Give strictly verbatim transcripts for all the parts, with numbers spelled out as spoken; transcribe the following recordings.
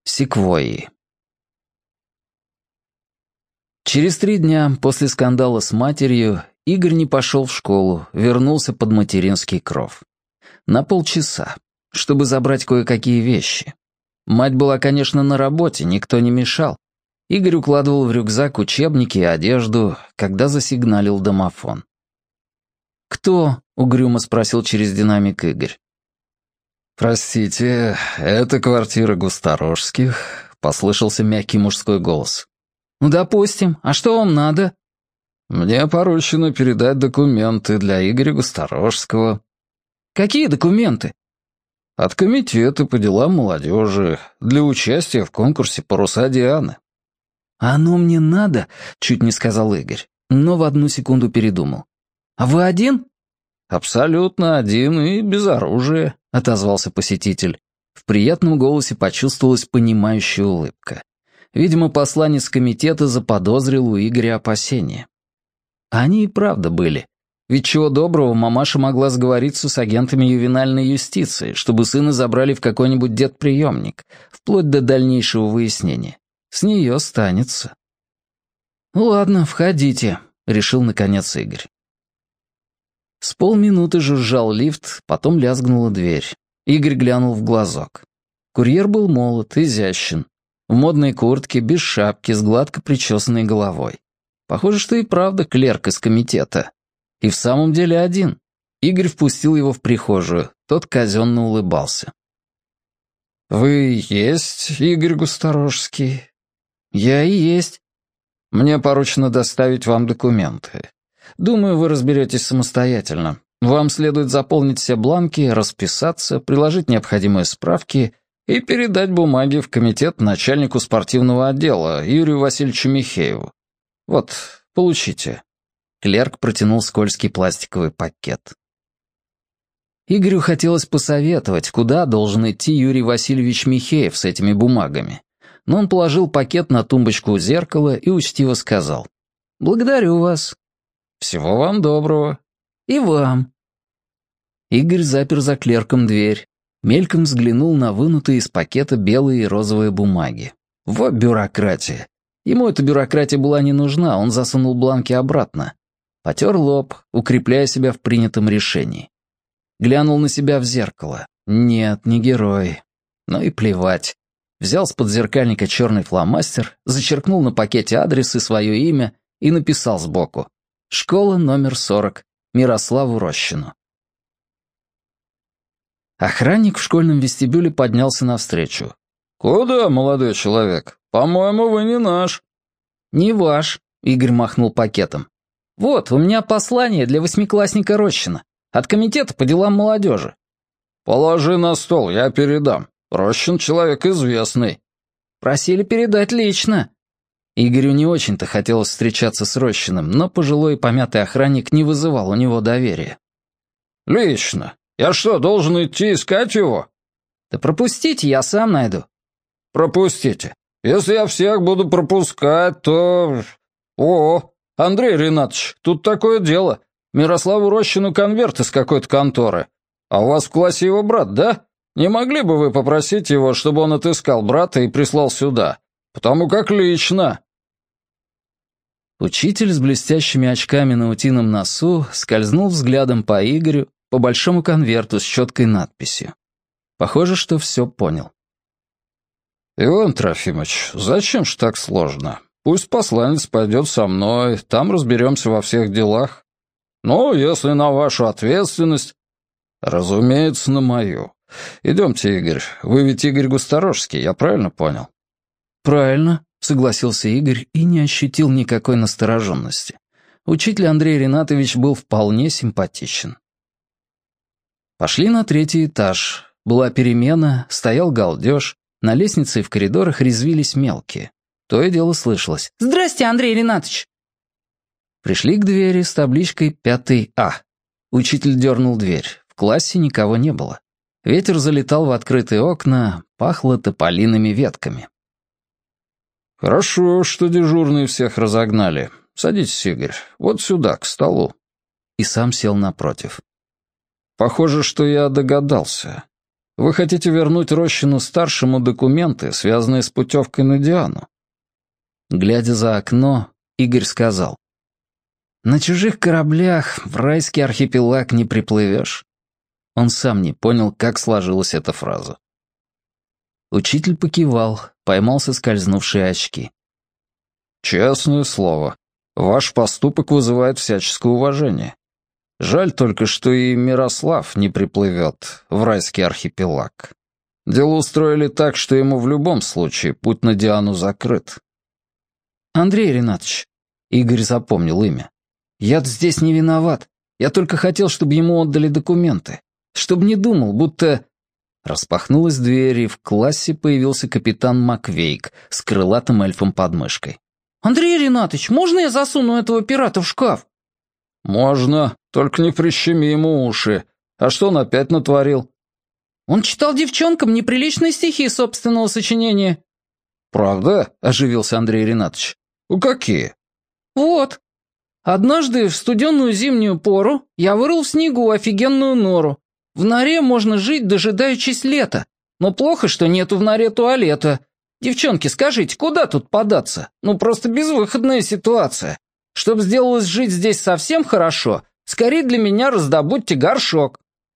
Секвойи. Через три дня после скандала с матерью Игорь не пошел в школу, вернулся под материнский кров. На полчаса, чтобы забрать кое-какие вещи. Мать была, конечно, на работе, никто не мешал. Игорь укладывал в рюкзак учебники и одежду, когда засигналил домофон. «Кто?» — угрюмо спросил через динамик Игорь. «Простите, это квартира Густорожских», — послышался мягкий мужской голос. «Ну, допустим. А что вам надо?» «Мне поручено передать документы для Игоря Густорожского». «Какие документы?» «От комитета по делам молодежи, для участия в конкурсе «Паруса Дианы». «Оно мне надо?» — чуть не сказал Игорь, но в одну секунду передумал. «А вы один?» «Абсолютно один и без оружия», — отозвался посетитель. В приятном голосе почувствовалась понимающая улыбка. Видимо, посланец комитета заподозрил у Игоря опасения. Они и правда были. Ведь чего доброго, мамаша могла сговориться с агентами ювенальной юстиции, чтобы сына забрали в какой-нибудь детприемник, вплоть до дальнейшего выяснения. С нее станется. «Ну ладно, входите», — решил наконец Игорь. С полминуты жужжал лифт, потом лязгнула дверь. Игорь глянул в глазок. Курьер был молод, изящен. В модной куртке, без шапки, с гладко причесанной головой. Похоже, что и правда клерк из комитета. И в самом деле один. Игорь впустил его в прихожую, тот казенно улыбался. «Вы есть Игорь Густорожский?» «Я и есть». «Мне поручено доставить вам документы. Думаю, вы разберетесь самостоятельно. Вам следует заполнить все бланки, расписаться, приложить необходимые справки и передать бумаги в комитет начальнику спортивного отдела Юрию Васильевичу Михееву. Вот, получите». Клерк протянул скользкий пластиковый пакет. Игорю хотелось посоветовать, куда должен идти Юрий Васильевич Михеев с этими бумагами. Но он положил пакет на тумбочку у зеркала и учтиво сказал: «Благодарю вас». «Всего вам доброго». «И вам». Игорь запер за клерком дверь, мельком взглянул на вынутые из пакета белые и розовые бумаги. Вот бюрократия. Ему эта бюрократия была не нужна, он засунул бланки обратно. Потер лоб, укрепляя себя в принятом решении. Глянул на себя в зеркало. Нет, не герой. Ну и плевать. Взял с подзеркальника черный фломастер, зачеркнул на пакете адрес и свое имя и написал сбоку: «Школа номер сорок, Мирославу Рощину». Охранник в школьном вестибюле поднялся навстречу. «Куда, молодой человек? По-моему, вы не наш». «Не ваш», — Игорь махнул пакетом. «Вот, у меня послание для восьмиклассника Рощина. От комитета по делам молодежи». «Положи на стол, я передам. Рощин человек известный». «Просили передать лично». Игорю не очень-то хотелось встречаться с Рощиным, но пожилой и помятый охранник не вызывал у него доверия. «Лично? Я что, должен идти искать его?» «Да пропустите, я сам найду». «Пропустите. Если я всех буду пропускать, то... О, Андрей Ринатович, тут такое дело. Мирославу Рощину конверт из какой-то конторы. А у вас в классе его брат, да? Не могли бы вы попросить его, чтобы он отыскал брата и прислал сюда? Потому как лично». Учитель с блестящими очками на утином носу скользнул взглядом по Игорю, по большому конверту с четкой надписью. Похоже, что все понял. «Иван Трофимович, зачем ж так сложно? Пусть посланец пойдет со мной, там разберемся во всех делах. Ну, если на вашу ответственность...» «Разумеется, на мою. Идемте, Игорь. Вы ведь Игорь Густорожский, я правильно понял?» «Правильно», — согласился Игорь и не ощутил никакой настороженности. Учитель Андрей Ринатович был вполне симпатичен. Пошли на третий этаж. Была перемена, стоял галдеж, на лестнице и в коридорах резвились мелкие. То и дело слышалось: «Здрасте, Андрей Ринатович!» Пришли к двери с табличкой «Пятый А». Учитель дернул дверь. В классе никого не было. Ветер залетал в открытые окна, пахло тополиными ветками. «Хорошо, что дежурные всех разогнали. Садитесь, Игорь, вот сюда, к столу». И сам сел напротив. «Похоже, что я догадался. Вы хотите вернуть Рощину-старшему документы, связанные с путевкой на Диану?» Глядя за окно, Игорь сказал: «На чужих кораблях в райский архипелаг не приплывешь». Он сам не понял, как сложилась эта фраза. Учитель покивал, поймал соскользнувшие очки. «Честное слово, ваш поступок вызывает всяческое уважение. Жаль только, что и Мирослав не приплывет в райский архипелаг. Дело устроили так, что ему в любом случае путь на Диану закрыт». «Андрей Ринатович», — Игорь запомнил имя, — «я здесь не виноват. Я только хотел, чтобы ему отдали документы. Чтобы не думал, будто...» Распахнулась дверь, и в классе появился капитан Маквейк с крылатым эльфом под мышкой. «Андрей Ринатович, можно я засуну этого пирата в шкаф?» «Можно, только не прищеми ему уши. А что он опять натворил?» «Он читал девчонкам неприличные стихи собственного сочинения». «Правда?» — оживился Андрей Ринатович. «Ну какие?» «Вот. Однажды в студенную зимнюю пору я вырыл в снегу офигенную нору. В норе можно жить, дожидаючись лета. Но плохо, что нету в норе туалета. Девчонки, скажите, куда тут податься? Ну, просто безвыходная ситуация. Чтоб сделалось жить здесь совсем хорошо, скорее для меня раздобудьте горшок».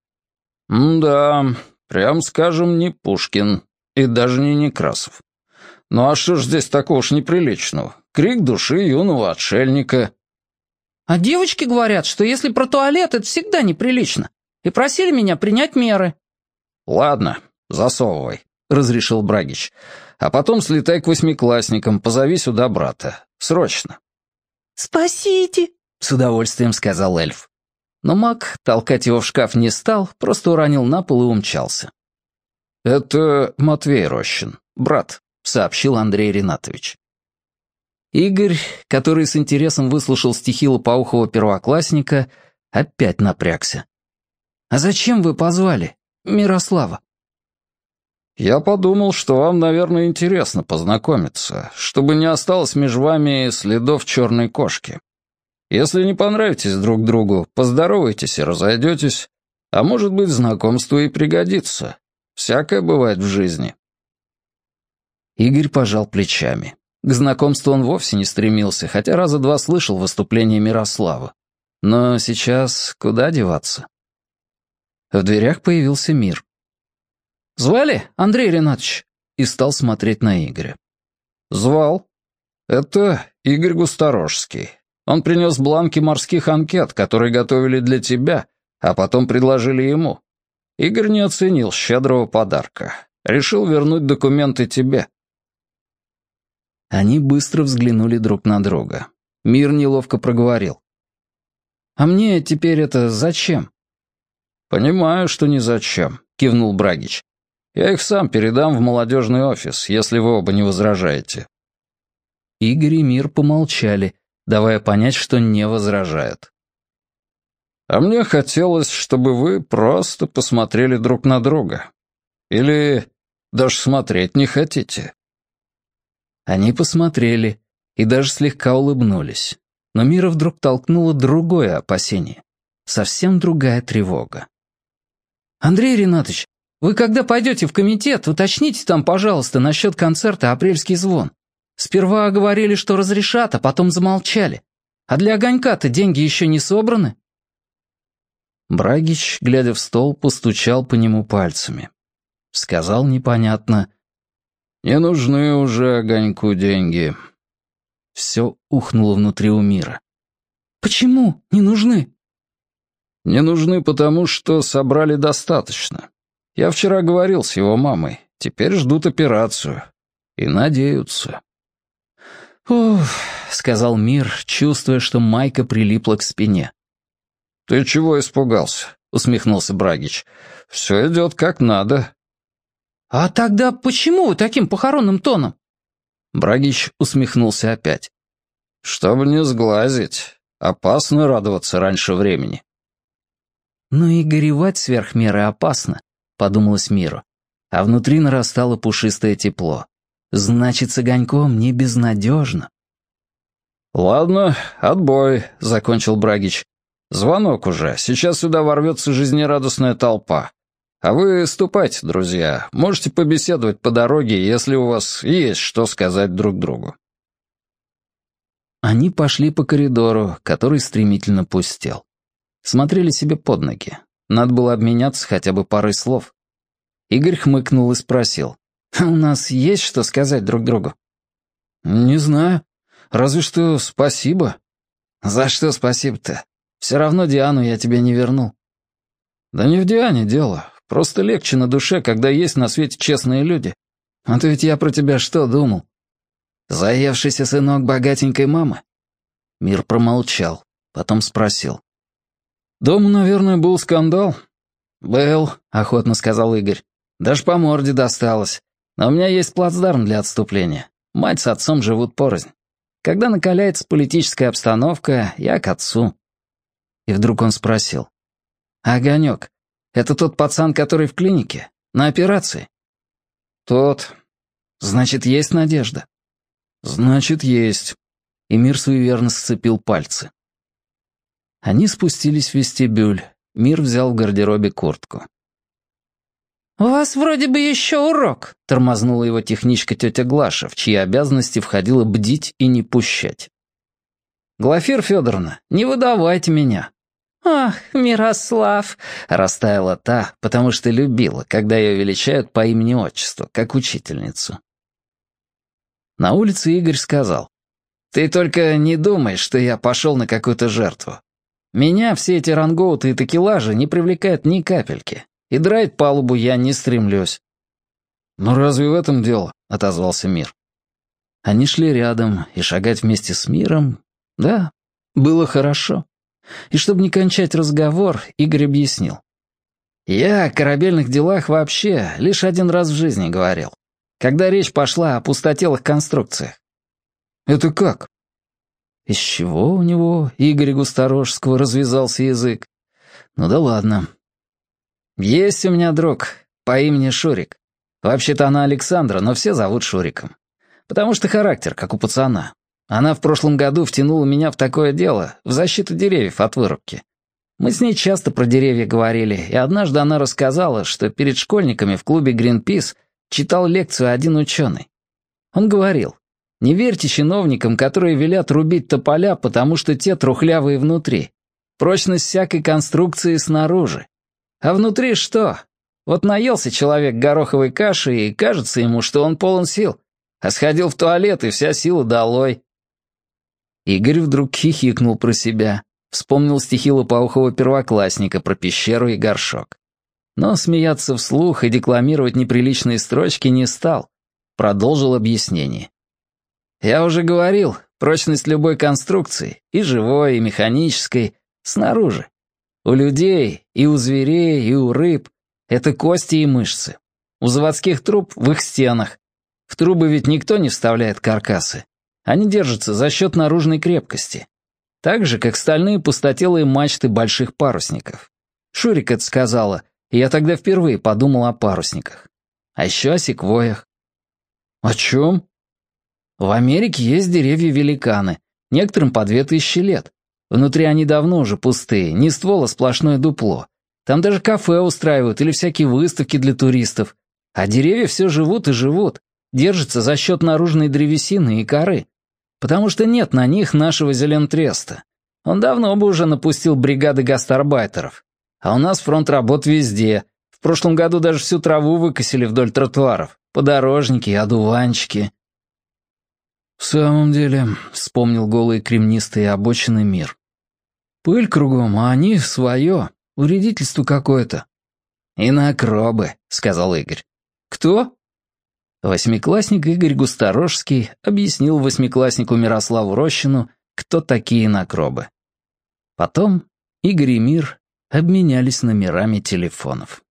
«Да, прям скажем, не Пушкин. И даже не Некрасов. Ну а что ж здесь такого уж неприличного? Крик души юного отшельника». «А девочки говорят, что если про туалет, это всегда неприлично. И просили меня принять меры». «Ладно, засовывай», — разрешил Брагич. «А потом слетай к восьмиклассникам, позови сюда брата. Срочно». «Спасите», — с удовольствием сказал эльф. Но маг толкать его в шкаф не стал, просто уронил на пол и умчался. «Это Матвей Рощин, брат», — сообщил Андрей Ринатович. Игорь, который с интересом выслушал стихи лопоухого первоклассника, опять напрягся. «А зачем вы позвали Мирослава?» «Я подумал, что вам, наверное, интересно познакомиться, чтобы не осталось между вами следов черной кошки. Если не понравитесь друг другу, поздоровайтесь и разойдетесь, а может быть, знакомство и пригодится. Всякое бывает в жизни». Игорь пожал плечами. К знакомству он вовсе не стремился, хотя раза два слышал выступление Мирослава. Но сейчас куда деваться? В дверях появился Мир. «Звали, Андрей Ринатович?» И стал смотреть на Игоря. «Звал. Это Игорь Густорожский. Он принес бланки морских анкет, которые готовили для тебя, а потом предложили ему. Игорь не оценил щедрого подарка. Решил вернуть документы тебе». Они быстро взглянули друг на друга. Мир неловко проговорил. «А мне теперь это зачем?» «Понимаю, что не зачем», — кивнул Брагич. «Я их сам передам в молодежный офис, если вы оба не возражаете». Игорь и Мир помолчали, давая понять, что не возражают. «А мне хотелось, чтобы вы просто посмотрели друг на друга. Или даже смотреть не хотите?» Они посмотрели и даже слегка улыбнулись. Но Мира вдруг толкнула другое опасение. Совсем другая тревога. «Андрей Ринатович, вы когда пойдете в комитет, уточните там, пожалуйста, насчет концерта «Апрельский звон». Сперва говорили, что разрешат, а потом замолчали. А для огонька-то деньги еще не собраны?» Брагич, глядя в стол, постучал по нему пальцами. Сказал непонятно: «Не нужны уже огоньку деньги». Все ухнуло внутри у Мира. «Почему не нужны?» «Не нужны, потому что собрали достаточно. Я вчера говорил с его мамой. Теперь ждут операцию. И надеются». «Уф», — сказал Мир, чувствуя, что майка прилипла к спине. «Ты чего испугался?» — усмехнулся Брагич. «Все идет как надо». «А тогда почему вы таким похоронным тоном?» Брагич усмехнулся опять. «Чтобы не сглазить. Опасно радоваться раньше времени». «Но и горевать сверх меры опасно», — подумалось Миру. А внутри нарастало пушистое тепло. «Значит, с огоньком не безнадежно». «Ладно, отбой», — закончил Брагич. «Звонок уже. Сейчас сюда ворвется жизнерадостная толпа. А вы ступайте, друзья. Можете побеседовать по дороге, если у вас есть что сказать друг другу». Они пошли по коридору, который стремительно пустел. Смотрели себе под ноги. Надо было обменяться хотя бы парой слов. Игорь хмыкнул и спросил. «У нас есть что сказать друг другу?» «Не знаю. Разве что спасибо». «За что спасибо-то? Все равно Диану я тебе не вернул». «Да не в Диане дело. Просто легче на душе, когда есть на свете честные люди». «А то ведь я про тебя что думал? Заевшийся сынок богатенькой мамы?» Мир промолчал, потом спросил. «Дома, наверное, был скандал». «Был», — охотно сказал Игорь. «Даже по морде досталось. Но у меня есть плацдарм для отступления. Мать с отцом живут порознь. Когда накаляется политическая обстановка, я к отцу». И вдруг он спросил. «Огонек, это тот пацан, который в клинике? На операции?» «Тот». «Значит, есть надежда?» «Значит, есть». И Мир суеверно сцепил пальцы. Они спустились в вестибюль. Мир взял в гардеробе куртку. «У вас вроде бы еще урок», — тормознула его техничка тетя Глаша, в чьи обязанности входило бдить и не пущать. «Глафира Федоровна, не выдавайте меня». «Ах, Мирослав», — растаяла та, потому что любила, когда ее величают по имени-отчеству, как учительницу. На улице Игорь сказал. «Ты только не думай, что я пошел на какую-то жертву. Меня все эти рангоуты и такелажи не привлекают ни капельки, и драть палубу я не стремлюсь». «Ну разве в этом дело?» — отозвался Мир. Они шли рядом, и шагать вместе с Миром, да, было хорошо. И чтобы не кончать разговор, Игорь объяснил. «Я о корабельных делах вообще лишь один раз в жизни говорил, когда речь пошла о пустотелых конструкциях». «Это как?» Из чего у него, Игоря Густорожского, развязался язык? Ну да ладно. Есть у меня друг по имени Шурик. Вообще-то она Александра, но все зовут Шуриком. Потому что характер, как у пацана. Она в прошлом году втянула меня в такое дело, в защиту деревьев от вырубки. Мы с ней часто про деревья говорили, и однажды она рассказала, что перед школьниками в клубе «Гринпис» читал лекцию один ученый. Он говорил: не верьте чиновникам, которые велят рубить тополя, потому что те трухлявые внутри. Прочность всякой конструкции снаружи. А внутри что? Вот наелся человек гороховой каши, и кажется ему, что он полон сил, а сходил в туалет, и вся сила долой. Игорь вдруг хихикнул про себя, вспомнил стихи лопоухого первоклассника про пещеру и горшок. Но смеяться вслух и декламировать неприличные строчки не стал. Продолжил объяснение. Я уже говорил, прочность любой конструкции, и живой, и механической, снаружи. У людей, и у зверей, и у рыб — это кости и мышцы. У заводских труб — в их стенах. В трубы ведь никто не вставляет каркасы. Они держатся за счет наружной крепкости. Так же, как стальные пустотелые мачты больших парусников. Шурик это сказала, и я тогда впервые подумал о парусниках. А еще о секвойях. «О чем?» В Америке есть деревья-великаны, некоторым по две тысячи лет. Внутри они давно уже пустые, не ствол, а сплошное дупло. Там даже кафе устраивают или всякие выставки для туристов. А деревья все живут и живут, держатся за счет наружной древесины и коры. Потому что нет на них нашего Зелентреста. Он давно бы уже напустил бригады гастарбайтеров. А у нас фронт работ везде. В прошлом году даже всю траву выкосили вдоль тротуаров. Подорожники и одуванчики. «В самом деле», — вспомнил голые кремнистые обочины Мир. «Пыль кругом, а они свое. Вредительство какое-то». «Инокробы», — сказал Игорь. «Кто?» Восьмиклассник Игорь Густорожский объяснил восьмикласснику Мирославу Рощину, кто такие инокробы. Потом Игорь и Мир обменялись номерами телефонов.